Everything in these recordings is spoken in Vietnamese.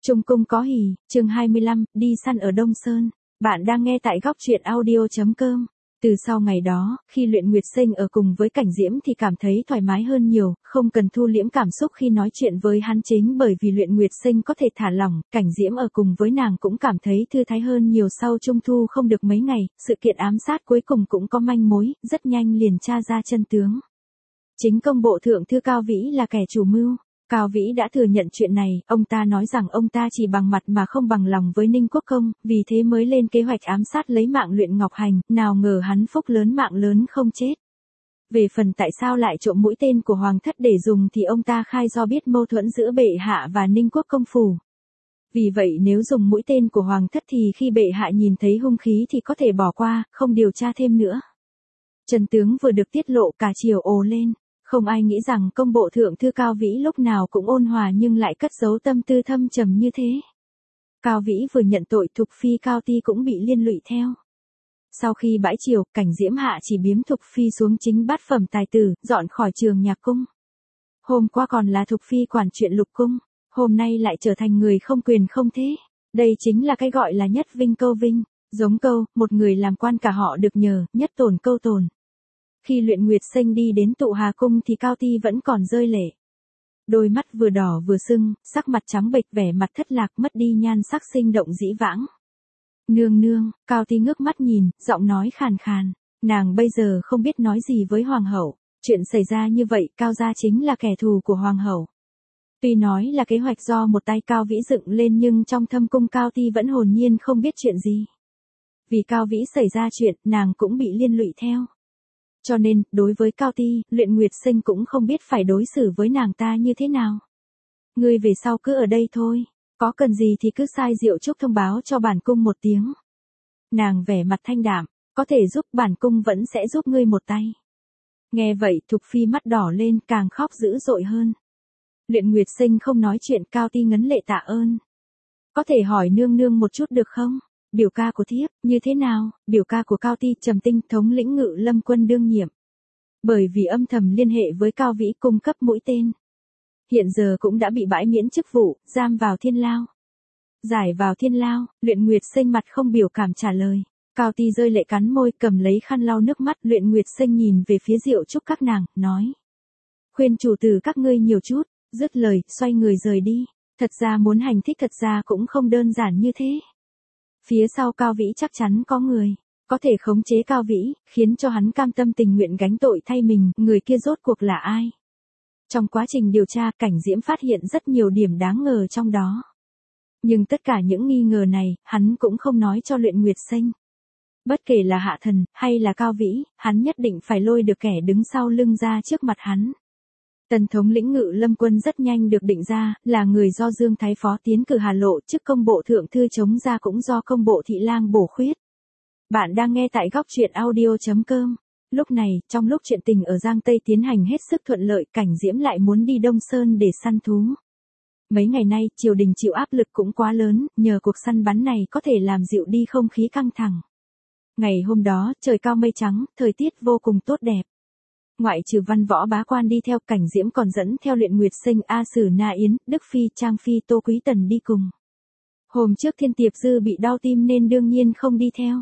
Trung cung có hỉ, chương 25, đi săn ở Đông Sơn. Bạn đang nghe tại góc truyện audio.com. Từ sau ngày đó, khi Luyện Nguyệt Sinh ở cùng với Cảnh Diễm thì cảm thấy thoải mái hơn nhiều, không cần thu liễm cảm xúc khi nói chuyện với hắn chính bởi vì Luyện Nguyệt Sinh có thể thả lỏng, Cảnh Diễm ở cùng với nàng cũng cảm thấy thư thái hơn nhiều sau Trung thu không được mấy ngày, sự kiện ám sát cuối cùng cũng có manh mối, rất nhanh liền tra ra chân tướng. Chính công bộ thượng thư Cao Vĩ là kẻ chủ mưu. Cao Vĩ đã thừa nhận chuyện này, ông ta nói rằng ông ta chỉ bằng mặt mà không bằng lòng với Ninh Quốc Công, vì thế mới lên kế hoạch ám sát lấy mạng Luyện Ngọc Hành, nào ngờ hắn phúc lớn mạng lớn không chết. Về phần tại sao lại trộm mũi tên của Hoàng thất để dùng thì ông ta khai do biết mâu thuẫn giữa bệ hạ và Ninh Quốc Công phủ. Vì vậy nếu dùng mũi tên của Hoàng thất thì khi bệ hạ nhìn thấy hung khí thì có thể bỏ qua, không điều tra thêm nữa. Chân tướng vừa được tiết lộ cả triều ồ lên. Không ai nghĩ rằng công bộ thượng thư Cao Vĩ lúc nào cũng ôn hòa nhưng lại cất giấu tâm tư thâm trầm như thế. Cao Vĩ vừa nhận tội Thục Phi Cao Ti cũng bị liên lụy theo. Sau khi bãi triều, Cảnh Diễm hạ chỉ biếm Thục Phi xuống chính bát phẩm tài tử, dọn khỏi trường nhạc cung. Hôm qua còn là Thục Phi quản chuyện lục cung, hôm nay lại trở thành người không quyền không thế. Đây chính là cái gọi là nhất vinh câu vinh, giống câu, một người làm quan cả họ được nhờ, nhất tồn câu tồn. Khi Luyện Nguyệt Sinh đi đến Tụ Hà Cung thì Cao Ti vẫn còn rơi lệ. Đôi mắt vừa đỏ vừa sưng, sắc mặt trắng bệch vẻ mặt thất lạc mất đi nhan sắc sinh động dĩ vãng. Nương nương, Cao Ti ngước mắt nhìn, giọng nói khàn khàn. Nàng bây giờ không biết nói gì với Hoàng hậu. Chuyện xảy ra như vậy Cao gia chính là kẻ thù của Hoàng hậu. Tuy nói là kế hoạch do một tay Cao Vĩ dựng lên nhưng trong thâm cung Cao Ti vẫn hồn nhiên không biết chuyện gì. Vì Cao Vĩ xảy ra chuyện, nàng cũng bị liên lụy theo. Cho nên, đối với Cao Ti, Luyện Nguyệt Sinh cũng không biết phải đối xử với nàng ta như thế nào. Ngươi về sau cứ ở đây thôi, có cần gì thì cứ sai Diệu Trúc thông báo cho bản cung một tiếng. Nàng vẻ mặt thanh đạm, có thể giúp bản cung vẫn sẽ giúp ngươi một tay. Nghe vậy Thục Phi mắt đỏ lên càng khóc dữ dội hơn. Luyện Nguyệt Sinh không nói chuyện Cao Ti ngấn lệ tạ ơn. Có thể hỏi nương nương một chút được không? Biểu ca của thiếp, như thế nào? Biểu ca của Cao Ti Trầm Tinh thống lĩnh Ngự Lâm quân đương nhiệm. Bởi vì âm thầm liên hệ với Cao Vĩ cung cấp mũi tên. Hiện giờ cũng đã bị bãi miễn chức vụ, giam vào thiên lao. Giải vào thiên lao, Luyện Nguyệt Sinh mặt không biểu cảm trả lời. Cao Ti rơi lệ cắn môi cầm lấy khăn lau nước mắt. Luyện Nguyệt Sinh nhìn về phía Diệu Trúc các nàng, nói. Khuyên chủ tử các ngươi nhiều chút, dứt lời, xoay người rời đi. Thật ra muốn hành thích thật ra cũng không đơn giản như thế. Phía sau Cao Vĩ chắc chắn có người, có thể khống chế Cao Vĩ, khiến cho hắn cam tâm tình nguyện gánh tội thay mình, người kia rốt cuộc là ai? Trong quá trình điều tra, Cảnh Diễm phát hiện rất nhiều điểm đáng ngờ trong đó. Nhưng tất cả những nghi ngờ này, hắn cũng không nói cho Luyện Nguyệt Sinh. Bất kể là Hạ Thần, hay là Cao Vĩ, hắn nhất định phải lôi được kẻ đứng sau lưng ra trước mặt hắn. Tần thống lĩnh Ngự Lâm quân rất nhanh được định ra, là người do Dương Thái Phó tiến cử Hà Lộ, chức công bộ thượng thư chống ra cũng do công bộ thị lang bổ khuyết. Bạn đang nghe tại góc truyện audio.com. Lúc này, trong lúc chuyện tình ở Giang Tây tiến hành hết sức thuận lợi, Cảnh Diễm lại muốn đi Đông Sơn để săn thú. Mấy ngày nay, triều đình chịu áp lực cũng quá lớn, nhờ cuộc săn bắn này có thể làm dịu đi không khí căng thẳng. Ngày hôm đó, trời cao mây trắng, thời tiết vô cùng tốt đẹp. Ngoại trừ Văn Võ bá quan đi theo, Cảnh Diễm còn dẫn theo Luyện Nguyệt Sinh, A Sử Na Yến, Đức Phi, Trang Phi, Tô Quý Tần đi cùng. Hôm trước Thiên Tiệp Dư bị đau tim nên đương nhiên không đi theo.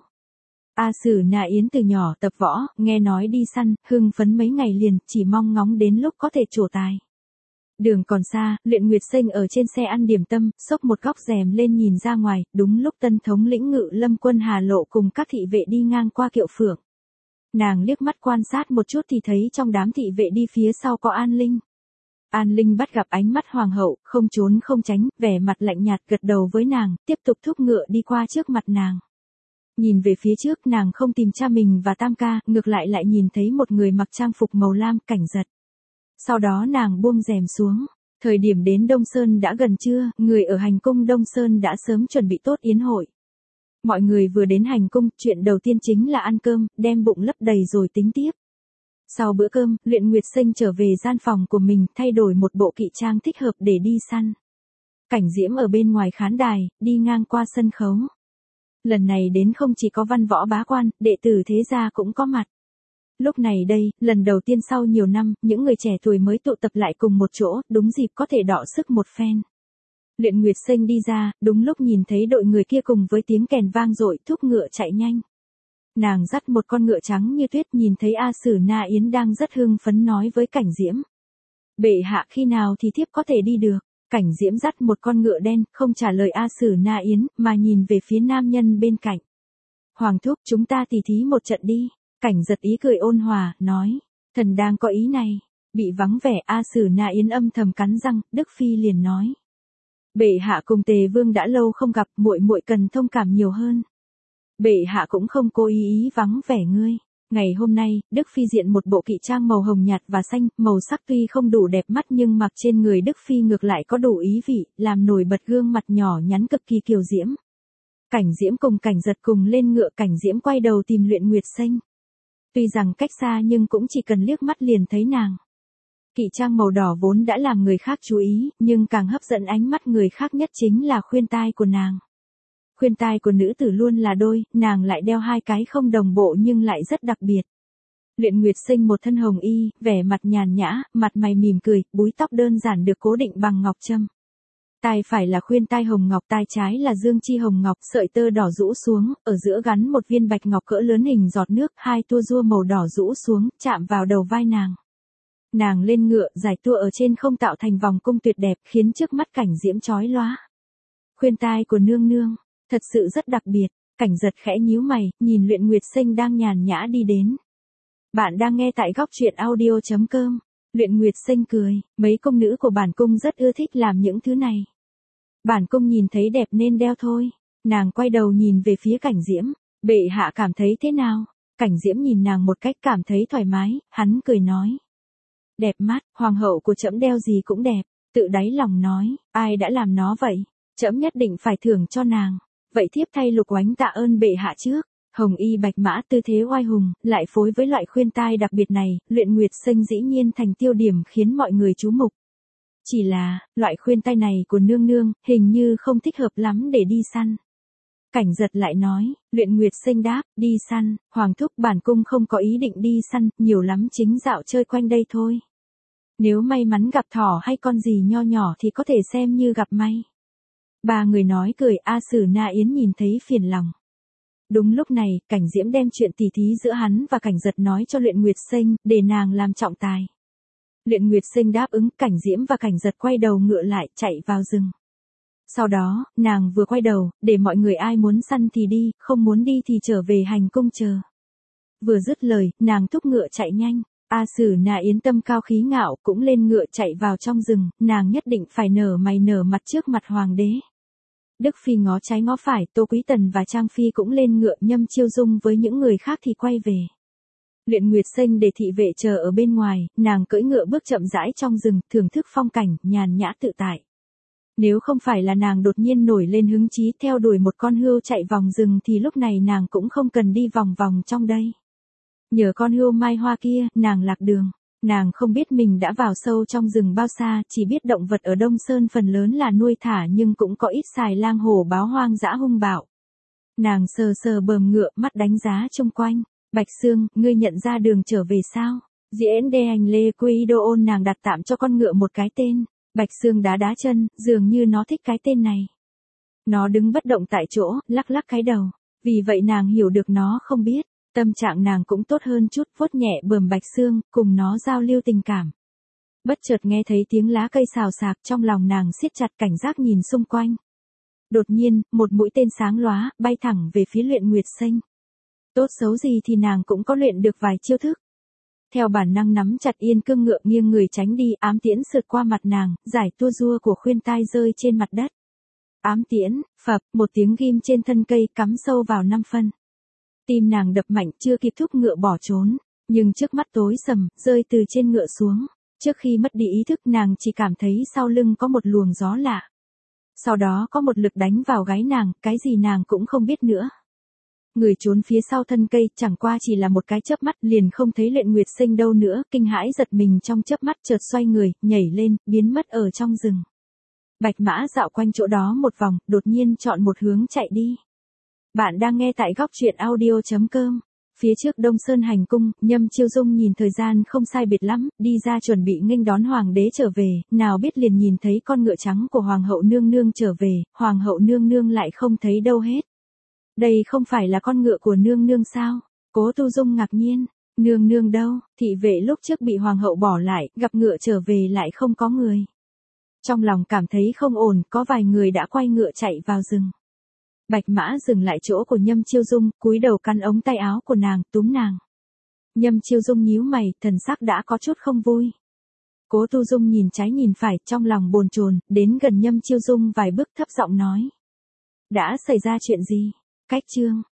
A Sử Na Yến từ nhỏ tập võ, nghe nói đi săn, hưng phấn mấy ngày liền, chỉ mong ngóng đến lúc có thể trổ tài. Đường còn xa, Luyện Nguyệt Sinh ở trên xe ăn điểm tâm, xốc một góc rèm lên nhìn ra ngoài, đúng lúc Tân thống lĩnh Ngự Lâm quân Hà Lộ cùng các thị vệ đi ngang qua Kiệu Phượng. Nàng liếc mắt quan sát một chút thì thấy trong đám thị vệ đi phía sau có An Linh. An Linh bắt gặp ánh mắt Hoàng hậu, không trốn không tránh, vẻ mặt lạnh nhạt gật đầu với nàng, tiếp tục thúc ngựa đi qua trước mặt nàng. Nhìn về phía trước nàng không tìm cha mình và Tam ca, ngược lại lại nhìn thấy một người mặc trang phục màu lam, Cảnh Giật. Sau đó nàng buông rèm xuống. Thời điểm đến Đông Sơn đã gần trưa, người ở hành cung Đông Sơn đã sớm chuẩn bị tốt yến hội. Mọi người vừa đến hành cung, chuyện đầu tiên chính là ăn cơm, đem bụng lấp đầy rồi tính tiếp. Sau bữa cơm, Luyện Nguyệt Sinh trở về gian phòng của mình, thay đổi một bộ kỵ trang thích hợp để đi săn. Cảnh Diễm ở bên ngoài khán đài, đi ngang qua sân khấu. Lần này đến không chỉ có văn võ bá quan, đệ tử thế gia cũng có mặt. Lúc này đây, lần đầu tiên sau nhiều năm, những người trẻ tuổi mới tụ tập lại cùng một chỗ, đúng dịp có thể đọ sức một phen. Luyện Nguyệt Sinh đi ra, đúng lúc nhìn thấy đội người kia cùng với tiếng kèn vang dội thúc ngựa chạy nhanh. Nàng dắt một con ngựa trắng như tuyết, nhìn thấy A Sử Na Yến đang rất hưng phấn nói với Cảnh Diễm. Bệ hạ khi nào thì thiếp có thể đi được? Cảnh Diễm dắt một con ngựa đen, không trả lời A Sử Na Yến, mà nhìn về phía nam nhân bên cạnh. Hoàng thúc, chúng ta tỉ thí một trận đi. Cảnh Giật ý cười ôn hòa, nói. Thần đang có ý này. Bị vắng vẻ, A Sử Na Yến âm thầm cắn răng, Đức Phi liền nói. Bệ hạ cùng Tề Vương đã lâu không gặp, muội muội cần thông cảm nhiều hơn. Bệ hạ cũng không cố ý vắng vẻ ngươi. Ngày hôm nay, Đức Phi diện một bộ kỵ trang màu hồng nhạt và xanh, màu sắc tuy không đủ đẹp mắt nhưng mặc trên người Đức Phi ngược lại có đủ ý vị, làm nổi bật gương mặt nhỏ nhắn cực kỳ kiều diễm. Cảnh Diễm cùng Cảnh Giật cùng lên ngựa, Cảnh Diễm quay đầu tìm Luyện Nguyệt Sinh. Tuy rằng cách xa nhưng cũng chỉ cần liếc mắt liền thấy nàng. Kỵ trang màu đỏ vốn đã làm người khác chú ý, nhưng càng hấp dẫn ánh mắt người khác nhất chính là khuyên tai của nàng. Khuyên tai của nữ tử luôn là đôi, nàng lại đeo hai cái không đồng bộ nhưng lại rất đặc biệt. Luyện Nguyệt Sinh một thân hồng y, vẻ mặt nhàn nhã, mặt mày mỉm cười, búi tóc đơn giản được cố định bằng ngọc trâm. Tai phải là khuyên tai hồng ngọc, tai trái là dương chi hồng ngọc, sợi tơ đỏ rũ xuống, ở giữa gắn một viên bạch ngọc cỡ lớn hình giọt nước, hai tua rua màu đỏ rũ xuống, chạm vào đầu vai nàng. Nàng lên ngựa, giải tua ở trên không tạo thành vòng cung tuyệt đẹp, khiến trước mắt Cảnh Diễm chói lóa. Khuyên tai của nương nương, thật sự rất đặc biệt. Cảnh Giật khẽ nhíu mày, nhìn Luyện Nguyệt Sinh đang nhàn nhã đi đến. Bạn đang nghe tại góc truyện audio.com. Luyện Nguyệt Sinh cười, mấy công nữ của bản cung rất ưa thích làm những thứ này. Bản cung nhìn thấy đẹp nên đeo thôi. Nàng quay đầu nhìn về phía Cảnh Diễm, bệ hạ cảm thấy thế nào? Cảnh Diễm nhìn nàng một cách cảm thấy thoải mái, hắn cười nói. Đẹp mắt, hoàng hậu của trẫm đeo gì cũng đẹp, tự đáy lòng nói, ai đã làm nó vậy? Trẫm nhất định phải thưởng cho nàng. Vậy thiếp thay Lục Oánh tạ ơn bệ hạ trước. Hồng y bạch mã tư thế oai hùng, lại phối với loại khuyên tai đặc biệt này, Luyện Nguyệt Sinh dĩ nhiên thành tiêu điểm khiến mọi người chú mục. Chỉ là, loại khuyên tai này của nương nương, hình như không thích hợp lắm để đi săn. Cảnh Giật lại nói, Luyện Nguyệt Sinh đáp, đi săn, hoàng thúc bản cung không có ý định đi săn, nhiều lắm chính dạo chơi quanh đây thôi. Nếu may mắn gặp thỏ hay con gì nho nhỏ thì có thể xem như gặp may. Ba người nói cười, A Sử Na Yến nhìn thấy phiền lòng. Đúng lúc này, Cảnh Diễm đem chuyện tỉ thí giữa hắn và Cảnh Giật nói cho Luyện Nguyệt Sinh, để nàng làm trọng tài. Luyện Nguyệt Sinh đáp ứng, Cảnh Diễm và Cảnh Giật quay đầu ngựa lại, chạy vào rừng. Sau đó, nàng vừa quay đầu, để mọi người ai muốn săn thì đi, không muốn đi thì trở về hành cung chờ. Vừa dứt lời, nàng thúc ngựa chạy nhanh. A Sử Na Yến tâm cao khí ngạo cũng lên ngựa chạy vào trong rừng, nàng nhất định phải nở mày nở mặt trước mặt hoàng đế. Đức Phi ngó trái ngó phải, Tô Quý Tần và Trang Phi cũng lên ngựa, Nhâm Chiêu Dung với những người khác thì quay về. Luyện Nguyệt Sinh để thị vệ chờ ở bên ngoài, nàng cưỡi ngựa bước chậm rãi trong rừng, thưởng thức phong cảnh, nhàn nhã tự tại. Nếu không phải là nàng đột nhiên nổi lên hứng chí theo đuổi một con hươu chạy vòng rừng thì lúc này nàng cũng không cần đi vòng vòng trong đây. Nhờ con hươu mai hoa kia, nàng lạc đường. Nàng không biết mình đã vào sâu trong rừng bao xa, chỉ biết động vật ở Đông Sơn phần lớn là nuôi thả nhưng cũng có ít xài lang hổ báo hoang dã hung bạo. Nàng sờ sờ bờm ngựa, mắt đánh giá xung quanh. Bạch Sương, ngươi nhận ra đường trở về sao? Diễn đê hành lê quy đô ôn, nàng đặt tạm cho con ngựa một cái tên. Bạch Sương đá đá chân, dường như nó thích cái tên này. Nó đứng bất động tại chỗ, lắc lắc cái đầu. Vì vậy nàng hiểu được nó không biết. Tâm trạng nàng cũng tốt hơn chút, vuốt nhẹ bờm Bạch Sương, cùng nó giao lưu tình cảm. Bất chợt nghe thấy tiếng lá cây xào xạc, trong lòng nàng siết chặt cảnh giác nhìn xung quanh. Đột nhiên, một mũi tên sáng lóa, bay thẳng về phía Luyện Nguyệt Sinh. Tốt xấu gì thì nàng cũng có luyện được vài chiêu thức. Theo bản năng nắm chặt yên cương ngựa, nghiêng người tránh đi, ám tiễn sượt qua mặt nàng, giải tua rua của khuyên tai rơi trên mặt đất. Ám tiễn, phập, một tiếng ghim trên thân cây cắm sâu vào 5 phân. Tim nàng đập mạnh, chưa kịp thúc ngựa bỏ trốn, nhưng trước mắt tối sầm, rơi từ trên ngựa xuống. Trước khi mất đi ý thức nàng chỉ cảm thấy sau lưng có một luồng gió lạ. Sau đó có một lực đánh vào gáy nàng, cái gì nàng cũng không biết nữa. Người trốn phía sau thân cây, chẳng qua chỉ là một cái chớp mắt, liền không thấy Luyện Nguyệt Sinh đâu nữa, kinh hãi giật mình trong chớp mắt, chợt xoay người, nhảy lên, biến mất ở trong rừng. Bạch mã dạo quanh chỗ đó một vòng, đột nhiên chọn một hướng chạy đi. Bạn đang nghe tại góc truyện audio.com. Phía trước Đông Sơn hành cung, Nhâm Chiêu Dung nhìn thời gian không sai biệt lắm, đi ra chuẩn bị nghênh đón hoàng đế trở về, nào biết liền nhìn thấy con ngựa trắng của hoàng hậu nương nương trở về, hoàng hậu nương nương lại không thấy đâu hết. Đây không phải là con ngựa của nương nương sao? Cố Tu Dung ngạc nhiên, nương nương đâu, thị vệ lúc trước bị hoàng hậu bỏ lại, gặp ngựa trở về lại không có người. Trong lòng cảm thấy không ổn, có vài người đã quay ngựa chạy vào rừng. Bạch Mã dừng lại chỗ của Nhâm Chiêu Dung, cúi đầu cắn ống tay áo của nàng, túm nàng. Nhâm Chiêu Dung nhíu mày, thần sắc đã có chút không vui. Cố Tu Dung nhìn trái nhìn phải, trong lòng bồn chồn, đến gần Nhâm Chiêu Dung vài bước thấp giọng nói. Đã xảy ra chuyện gì? Cách chương